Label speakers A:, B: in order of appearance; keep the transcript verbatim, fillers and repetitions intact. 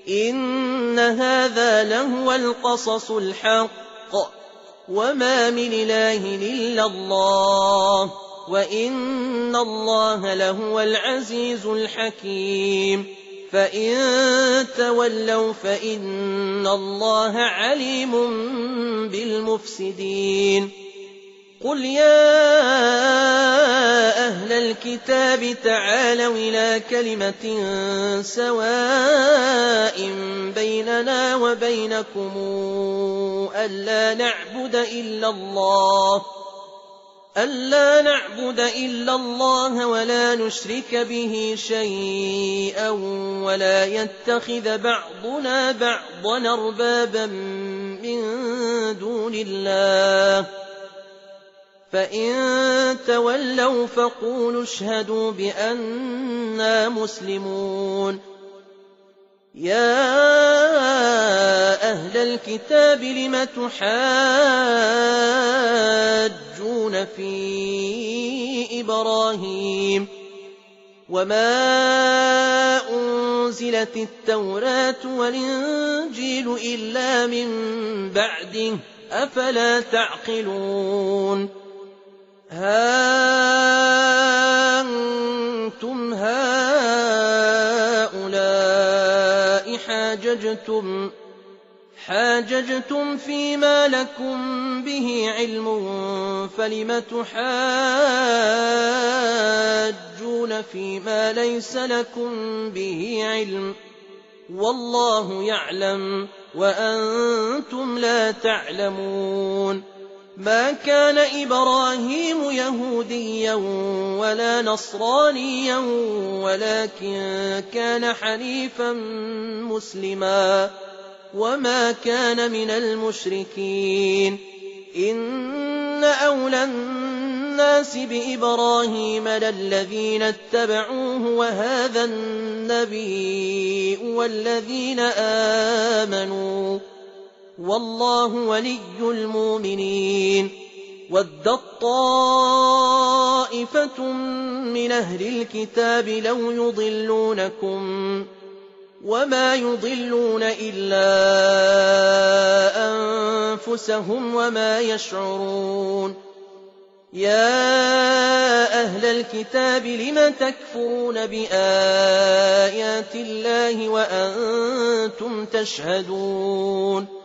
A: إن هذا لهو القصص الحق وما من إله إلا الله وإن الله لهو العزيز الحكيم فإن تولوا فإن الله عليم بالمفسدين قل يا أهل الكتاب تعالوا إلى كلمة سواء بيننا وبينكم ألا نعبد إلا الله ألا نعبد إلا الله ولا نشرك به شيئا ولا يتخذ بعضنا بعضا أربابا من دون الله فإن تولوا فقولوا اشهدوا بأننا مسلمون يا أهل الكتاب لم تحاجون في إبراهيم وما أنزلت التوراة والإنجيل إلا من بعده أفلا تعقلون ها أنتم هؤلاء حاججتم حاججتم فيما لكم به علم فلم تحاجون فيما ليس لكم به علم والله يعلم وأنتم لا تعلمون ما كان إبراهيم يهوديا ولا نصرانيا ولكن كان حنيفا مسلما وما كان من المشركين إن أولى الناس بإبراهيم للذين اتبعوه وهذا النبي والذين آمنوا والله ولي المؤمنين ودت طائفة من أهل الكتاب لو يضلونكم وما يضلون إلا أنفسهم وما يشعرون يا أهل الكتاب لم تكفرون بآيات الله وأنتم تشهدون